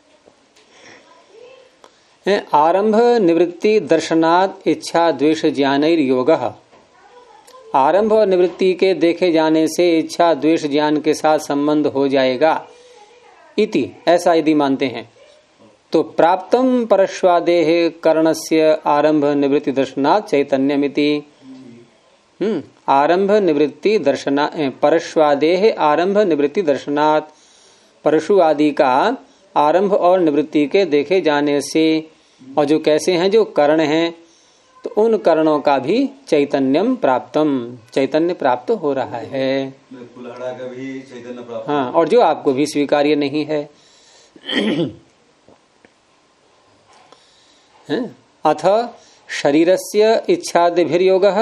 आरंभ निवृत्ति दर्शनात् इच्छा द्वेष ज्ञानैर योगः। आरंभ और निवृत्ति के देखे जाने से इच्छा द्वेष ज्ञान के साथ संबंध हो जाएगा इति, ऐसा यदि मानते हैं तो प्राप्तम परश्वादेह करणस्य आरंभ निवृत्ति दर्शनात् चैतन्यमिति। आरंभ निवृत्ति दर्शना परश्वादेह आरंभ निवृत्ति दर्शनात्, परशु आदि का आरंभ और निवृत्ति के देखे जाने से, और जो कैसे हैं जो कर्ण हैं तो उन कर्णों का भी चैतन्यम प्राप्तम, चैतन्य प्राप्त हो रहा है। कुल्हाड़ा का भी चैतन्य प्राप्त, हाँ, और जो आपको भी स्वीकार्य नहीं है। अथ शरीरस्य इच्छादिभिर्योगः।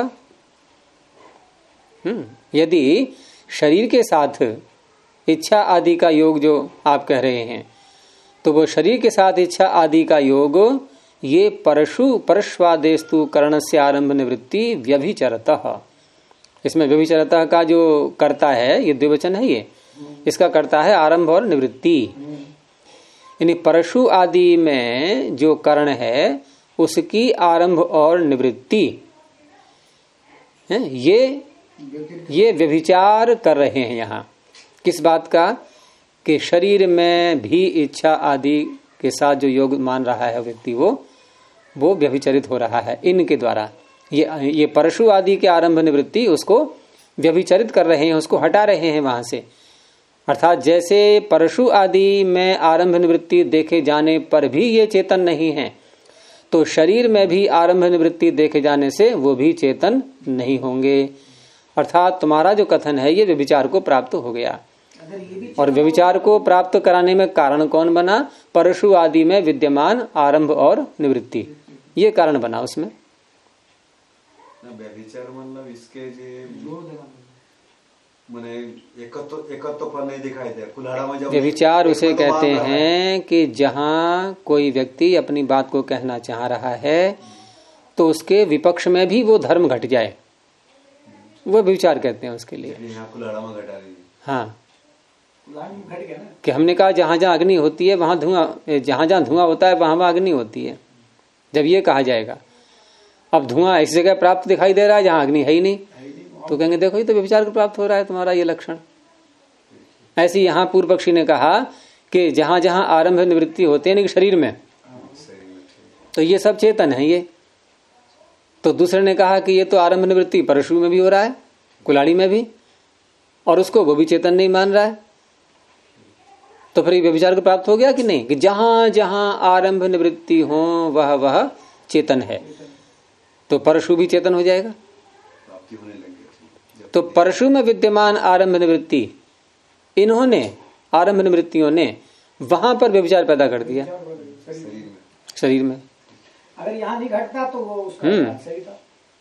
यदि शरीर के साथ इच्छा आदि का योग जो आप कह रहे हैं, तो वो शरीर के साथ इच्छा आदि का योग ये परश्वादेस्तु करणस्य आरंभ निवृत्ति व्यभिचरतः। इसमें व्यभिचरतः का जो करता है ये द्विवचन है, ये इसका करता है आरंभ और निवृत्ति। यानी परशु आदि में जो करण है उसकी आरंभ और निवृत्ति ये व्यभिचार कर रहे हैं। यहाँ किस बात का? कि शरीर में भी इच्छा आदि के साथ जो योग मान रहा है व्यक्ति वो व्यभिचरित हो रहा है इनके द्वारा। ये परशु आदि के आरंभ निवृत्ति उसको व्यभिचरित कर रहे हैं, उसको हटा रहे हैं वहां से। अर्थात जैसे परशु आदि में आरंभ निवृत्ति देखे जाने पर भी ये चेतन नहीं है, तो शरीर में भी आरंभ निवृत्ति देखे जाने से वो भी चेतन नहीं होंगे। अर्थात तुम्हारा जो कथन है ये व्यभिचार को प्राप्त हो गया। और व्यभिचार को प्राप्त कराने में कारण कौन बना? परशु आदि में विद्यमान आरंभ और निवृत्ति, ये कारण बना उसमें। व्यभिचार मतलब इसके मैंने एकत्व पर नहीं दिखाई दे। कुल्हाड़ा में जब व्यभिचार उसे कहते हैं कि जहाँ कोई व्यक्ति अपनी बात को कहना चाह रहा है तो उसके विपक्ष में भी वो धर्म घट जाए, वो व्यभिचार कहते हैं उसके लिए। यहाँ कुल्हाड़ा में घटा रही है। हाँ, घट गया ना कि हमने कहा जहां जहां अग्नि होती है वहां धुआं, जहां जहां धुआं होता है वहां वहां अग्नि होती है, जब ये कहा जाएगा। अब धुआं ऐसी जगह प्राप्त दिखाई दे रहा है जहां अग्नि है ही नहीं, तो कहेंगे देखो ये तो व्यभिचार को प्राप्त हो रहा है तुम्हारा ये लक्षण। ऐसे यहाँ पूर्व पक्षी ने कहा कि जहां जहां आरंभ निवृत्ति होते हैं शरीर में, तो ये सब चेतन है ये। तो दूसरे ने कहा कि ये तो आरंभ निवृत्ति परशु में भी हो रहा है, कुलाड़ी में भी, और उसको वो भी चेतन नहीं मान रहा है। तो फिर व्यभिचार को प्राप्त हो गया कि नहीं, कि जहां जहां आरंभ निवृत्ति हो वह वह चेतन है, तो परशु भी चेतन हो जाएगा। तो परशु में विद्यमान आरंभ निवृत्ति, इन्होंने आरंभ निवृत्तियों ने वहां पर व्यभिचार पैदा कर दिया शरीर में। अगर यहाँ नहीं घटता तो वो उसका सही था।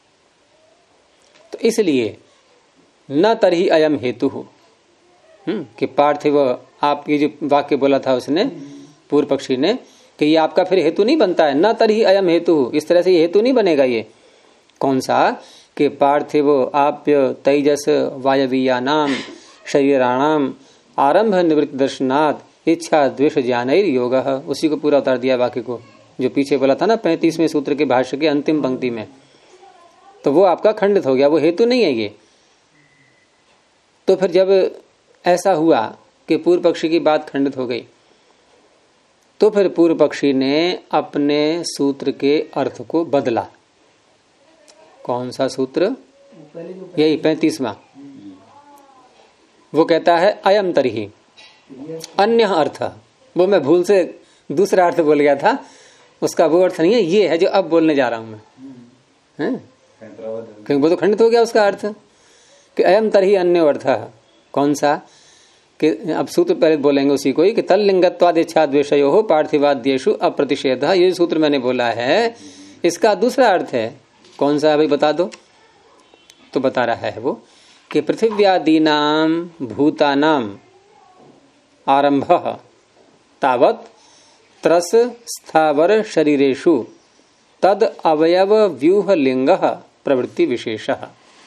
तो इसलिए न तरही अयम हेतु हो कि पार्थिव, आप ये जो वाक्य बोला था उसने पूर्व पक्षी ने कि ये आपका फिर हेतु नहीं बनता है। न तरही अयम हेतु, इस तरह से ये हेतु नहीं बनेगा। ये कौन सा कि पार्थिव आप्य तेजस वायवीयानाम शरीराणाम आरंभ निवृत्ति दर्शनात् इच्छा द्वेष ज्ञानैर योगः। उसी को पूरा उतार दिया वाक्य को, जो पीछे बोला था ना 35वें सूत्र के भाष्य के अंतिम पंक्ति में। तो वो आपका खंडित हो गया, वो हेतु नहीं है ये। तो फिर जब ऐसा हुआ कि पूर्व पक्षी की बात खंडित हो गई, तो फिर पूर्व पक्षी ने अपने सूत्र के अर्थ को बदला। कौन सा सूत्र? यही 35वां। वो कहता है अयम तरही अन्य अर्थ। वो मैं भूल से दूसरा अर्थ बोल गया था, उसका वो अर्थ नहीं है, ये है जो अब बोलने जा रहा हूं मैं, क्योंकि वो तो खंडित हो गया उसका अर्थ कि अयम तरही अन्य अर्थ। कौन सा? कि अब सूत्र पहले बोलेंगे उसी को ही कि तल लिंगत्वाद इच्छा द्वेषयो हो पार्थिवाद्येषु अप्रतिषेध। ये सूत्र मैंने बोला है, इसका दूसरा अर्थ है। कौन सा है भाई बता दो? तो बता रहा है वो कि पृथिव्यादीनाम भूतानाम आरंभः तावत् त्रस स्थावर शरीरेषु तद अवयव व्यूह लिंगः प्रवृत्ति विशेषः।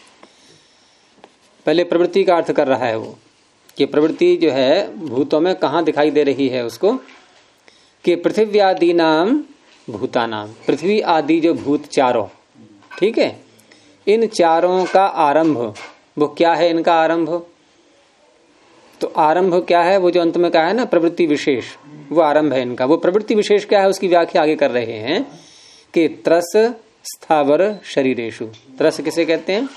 पहले प्रवृत्ति का अर्थ कर रहा है वो कि प्रवृत्ति जो है भूतों में कहाँ दिखाई दे रही है उसको, कि पृथिव्यादीनाम भूतानाम, पृथ्वी आदि जो भूत चारों, ठीक है, इन चारों का आरंभ वो क्या है? इनका आरंभ, तो आरंभ क्या है? वो जो अंत में कहा है ना प्रवृत्ति विशेष, वो आरंभ है इनका। वो प्रवृत्ति विशेष क्या है उसकी व्याख्या आगे कर रहे हैं कि त्रस स्थावर शरीरेषु। त्रस किसे कहते हैं?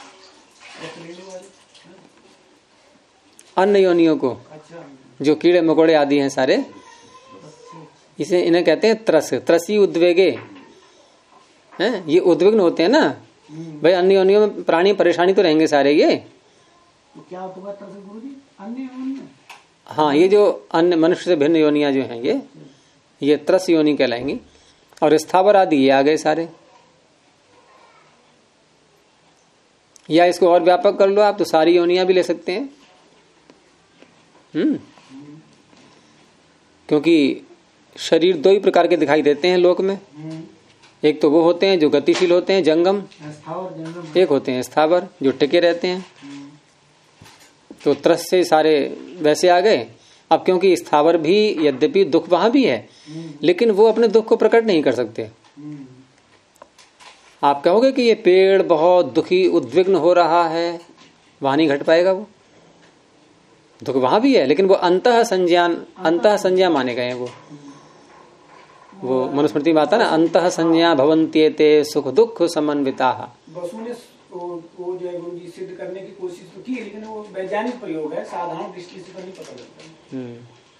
अन्य योनियों को, जो कीड़े मकोड़े आदि हैं सारे, इसे इन्हें कहते हैं त्रस। त्रसी उद्वेगे हैं, ये उद्विग्न होते हैं ना भाई। अन्य योनियों में प्राणी परेशानी तो रहेंगे सारे ये। तो क्या होगा त्रस गुरुजी? अन्य योनि? हाँ, ये जो अन्य मनुष्य से भिन्न योनियां जो हैं ये त्रस योनि कहलाएंगी। और स्थावर आदि ये आ गए सारे। या इसको और व्यापक कर लो आप, तो सारी योनियां भी ले सकते हैं। क्योंकि शरीर दो ही प्रकार के दिखाई देते हैं लोक में। एक तो वो होते हैं जो गतिशील होते हैं, जंगम। एक होते हैं स्थावर, जो टिके रहते हैं। तो त्रस से सारे वैसे आ गए। अब क्योंकि स्थावर भी यद्यपि दुख वहां भी है, लेकिन वो अपने दुख को प्रकट नहीं कर सकते। आप कहोगे कि ये पेड़ बहुत दुखी उद्विग्न हो रहा है, वहां नहीं घट पाएगा वो दुख। वहां भी है, लेकिन वो अंतः संज्ञा माने गए हैं। वो मनुस्मृति में आता ना, अंतः संज्ञा भवन्त्येते सुख दुख समन्विताः। बसु ने वो जो है गुरु जी सिद्ध करने की कोशिश तो की, लेकिन वो वैज्ञानिक प्रयोग है, साधारण दृष्टि से तो नहीं पता लगता।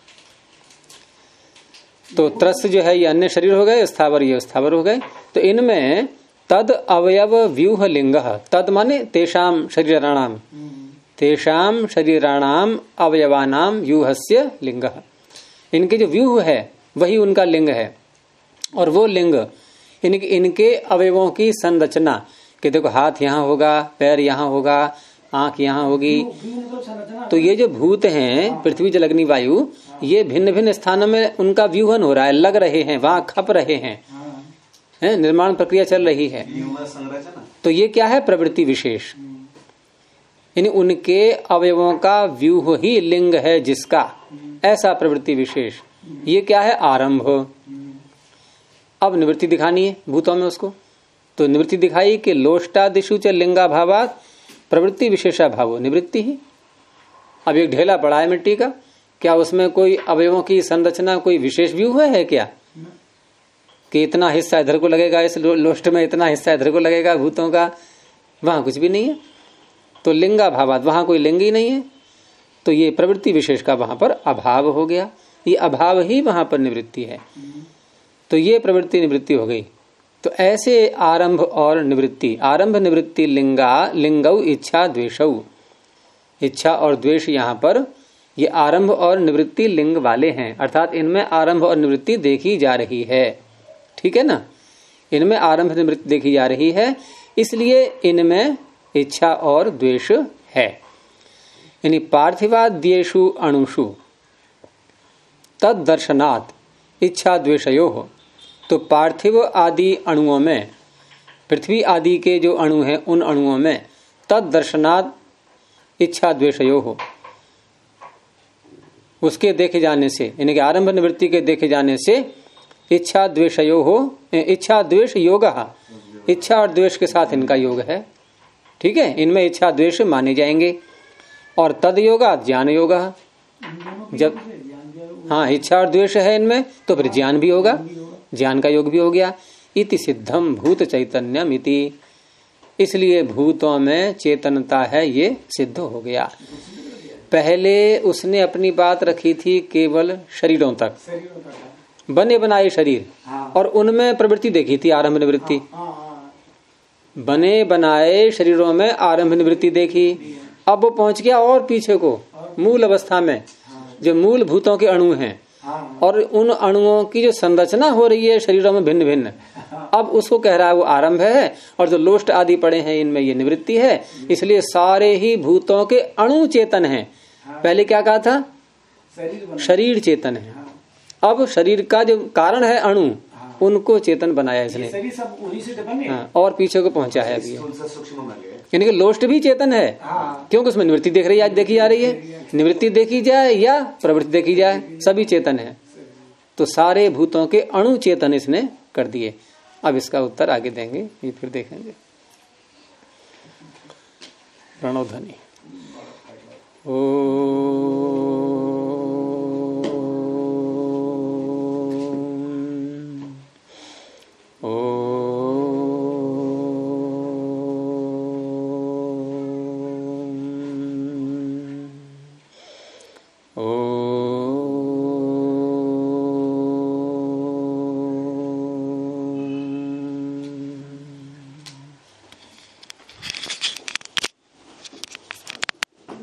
तो त्रस जो है ये अन्य शरीर हो गए, स्थावर ये स्थावर हो गए। तो इनमें तद अवयव व्यूह लिंग, तद माने तेषाम शरीराणाम, तेषाम शरीराणाम अवयवानाम व्यूहस्य लिंग। इनके जो व्यूह है वही उनका लिंग है। और वो लिंग इनके अवयवों की संरचना, कि देखो हाथ यहाँ होगा, पैर यहाँ होगा, आंख यहाँ होगी। तो ये जो भूत हैं पृथ्वी जल अग्नि वायु, ये भिन्न भिन्न स्थानों में उनका व्यूहन हो रहा है, लग रहे हैं, वहां खप रहे हैं, निर्माण प्रक्रिया चल रही है। तो ये क्या है? प्रवृत्ति विशेष, यानी उनके अवयवों का व्यूह ही लिंग है जिसका, ऐसा प्रवृत्ति विशेष। ये क्या है? आरंभ। अब निवृत्ति दिखानी है भूतों में उसको, तो निवृत्ति दिखाई कि लोष्टादिषु च लिंगा भावात प्रवृत्ति विशेषा भावो निवृत्ति ही। अब एक ढेला पड़ा है मिट्टी का, क्या उसमें कोई अवयवों की संरचना कोई विशेष व्यूह है क्या? कि इतना हिस्सा इधर को लगेगा इस लोष्ट में, इतना हिस्सा इधर को लगेगा भूतों का, वहां कुछ भी नहीं है। तो लिंगा भावात, वहां कोई लिंग ही नहीं है, तो ये प्रवृत्ति विशेष का वहां पर अभाव हो गया। ये अभाव ही वहां पर निवृत्ति है, तो ये प्रवृत्ति निवृत्ति हो गई। तो ऐसे आरंभ और निवृत्ति, आरंभ निवृत्ति लिंगौ इच्छा द्वेषौ, इच्छा और द्वेष यहाँ पर ये आरंभ और निवृत्ति लिंग वाले हैं, अर्थात इनमें आरंभ और निवृत्ति देखी जा रही है। ठीक है ना, इनमें आरंभ निवृत्ति देखी जा रही है, इसलिए इनमें इच्छा और द्वेष है। यानी पार्थिवाद्येषु अणुषु तद दर्शनात् इच्छा द्वेषयोः, तो पार्थिव आदि अणुओं में, पृथ्वी आदि के जो अणु हैं उन अणुओं में तद दर्शनात् इच्छा द्वेषयोः, उसके देखे जाने से, यानी कि आरंभ निवृत्ति के देखे जाने से इच्छा द्वेषयोः, इच्छा द्वेष योग, इच्छा और द्वेष के साथ इनका योग है। ठीक है, इनमें इच्छा द्वेष माने जाएंगे। और तद योगा ज्ञान योग, जब हाँ इच्छा और द्वेष है इनमें तो फिर ज्ञान भी होगा, ज्ञान का योग भी हो गया। इति सिद्धम भूत चैतन्यम इति, इसलिए भूतों में चेतनता है, ये सिद्ध हो गया। पहले उसने अपनी बात रखी थी केवल शरीरों तक, बने बनाए शरीर, और उनमें प्रवृत्ति देखी थी आरंभ निवृत्ति। बने बनाए शरीरों में आरंभ निवृत्ति देखी। अब वो पहुंच गया और पीछे को, मूल अवस्था में, जो मूल भूतों के अणु हैं और उन अणुओं की जो संरचना हो रही है शरीरों में भिन्न भिन्न, अब उसको कह रहा है वो आरंभ है, और जो लोष्ट आदि पड़े हैं इनमें ये निवृत्ति है। इसलिए सारे ही भूतों के अणु चेतन हैं। पहले क्या कहा था? शरीर चेतन है। अब शरीर का जो कारण है अणु, उनको चेतन बनाया इसने, और पीछे को पहुंचा है अभी। यानी कि लोष्ट भी चेतन है, क्योंकि उसमें निवृत्ति देख रही है, आज देखी जा रही है। निवृत्ति देखी जाए या प्रवृत्ति देखी जाए, सभी चेतन है। तो सारे भूतों के अणु चेतन इसने कर दिए। अब इसका उत्तर आगे देंगे, ये फिर देखेंगे। प्रणव ध्वनि। ओ